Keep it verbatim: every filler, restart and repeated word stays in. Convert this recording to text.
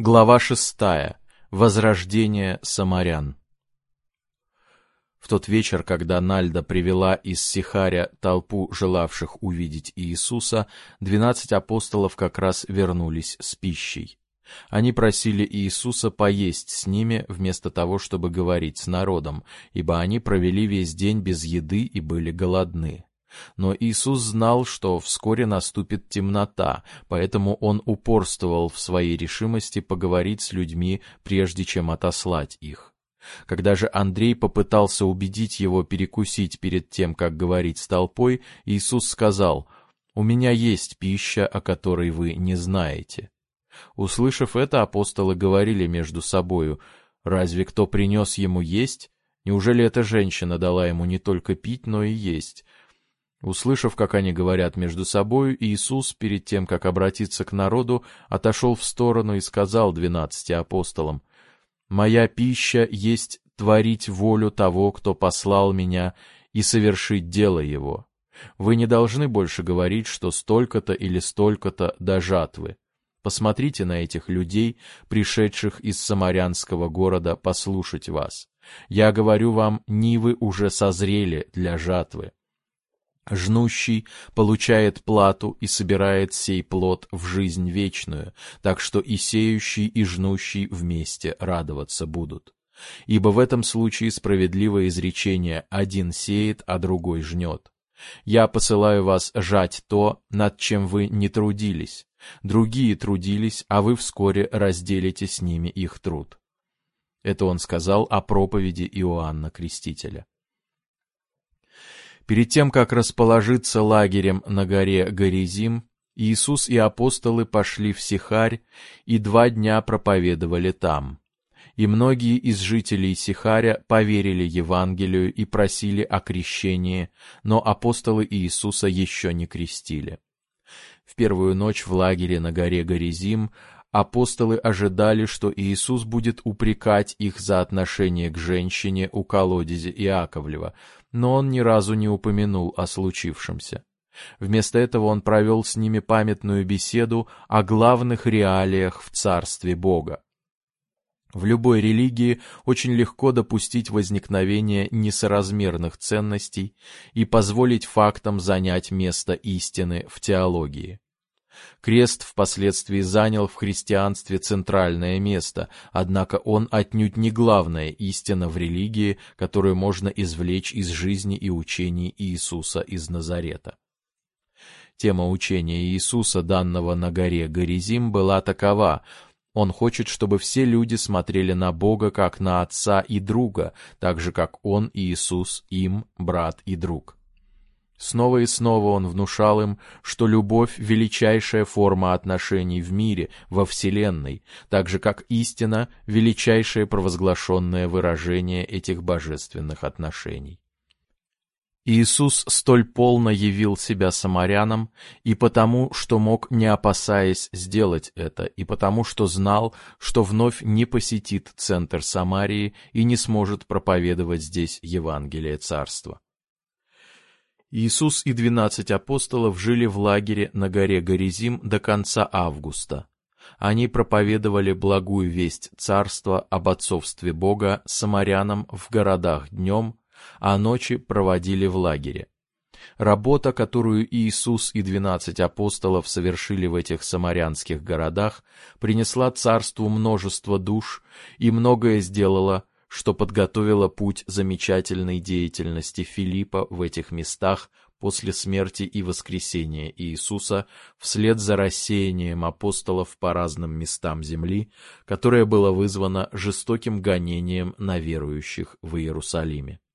Глава шестая. Возрождение самарян. В тот вечер, когда Нальда привела из Сихаря толпу желавших увидеть Иисуса, двенадцать апостолов как раз вернулись с пищей. Они просили Иисуса поесть с ними, вместо того, чтобы говорить с народом, ибо они провели весь день без еды и были голодны. Но Иисус знал, что вскоре наступит темнота, поэтому Он упорствовал в своей решимости поговорить с людьми, прежде чем отослать их. Когда же Андрей попытался убедить его перекусить перед тем, как говорить с толпой, Иисус сказал: «У меня есть пища, о которой вы не знаете». Услышав это, апостолы говорили между собою: «Разве кто принес ему есть? Неужели эта женщина дала ему не только пить, но и есть?» Услышав, как они говорят между собою, Иисус, перед тем, как обратиться к народу, отошел в сторону и сказал двенадцати апостолам: «Моя пища есть творить волю того, кто послал меня, и совершить дело его. Вы не должны больше говорить, что столько-то или столько-то до жатвы. Посмотрите на этих людей, пришедших из самарянского города послушать вас. Я говорю вам, нивы уже созрели для жатвы. Жнущий получает плату и собирает сей плод в жизнь вечную, так что и сеющий, и жнущий вместе радоваться будут. Ибо в этом случае справедливое изречение: один сеет, а другой жнет. Я посылаю вас жать то, над чем вы не трудились. Другие трудились, а вы вскоре разделите с ними их труд». Это он сказал о проповеди Иоанна Крестителя. Перед тем, как расположиться лагерем на горе Горизим, Иисус и апостолы пошли в Сихарь и два дня проповедовали там. И многие из жителей Сихаря поверили Евангелию и просили о крещении, но апостолы Иисуса еще не крестили. В первую ночь в лагере на горе Горизим апостолы ожидали, что Иисус будет упрекать их за отношение к женщине у колодезя Иаковлева, но он ни разу не упомянул о случившемся. Вместо этого он провел с ними памятную беседу о главных реалиях в Царстве Бога. В любой религии очень легко допустить возникновение несоразмерных ценностей и позволить фактам занять место истины в теологии. Крест впоследствии занял в христианстве центральное место, однако он отнюдь не главная истина в религии, которую можно извлечь из жизни и учений Иисуса из Назарета. Тема учения Иисуса, данного на горе Горизим, была такова: Он хочет, чтобы все люди смотрели на Бога как на Отца и Друга, так же, как Он, Иисус, им брат и друг. Снова и снова он внушал им, что любовь — величайшая форма отношений в мире, во Вселенной, так же, как истина — величайшее провозглашенное выражение этих божественных отношений. Иисус столь полно явил себя самарянам и потому, что мог, не опасаясь, сделать это, и потому, что знал, что вновь не посетит центр Самарии и не сможет проповедовать здесь Евангелие Царства. Иисус и двенадцать апостолов жили в лагере на горе Горизим до конца августа. Они проповедовали благую весть Царства об отцовстве Бога самарянам в городах днем, а ночи проводили в лагере. Работа, которую Иисус и двенадцать апостолов совершили в этих самарянских городах, принесла Царству множество душ и многое сделала, что подготовило путь замечательной деятельности Филиппа в этих местах после смерти и воскресения Иисуса вслед за рассеянием апостолов по разным местам земли, которое было вызвано жестоким гонением на верующих в Иерусалиме.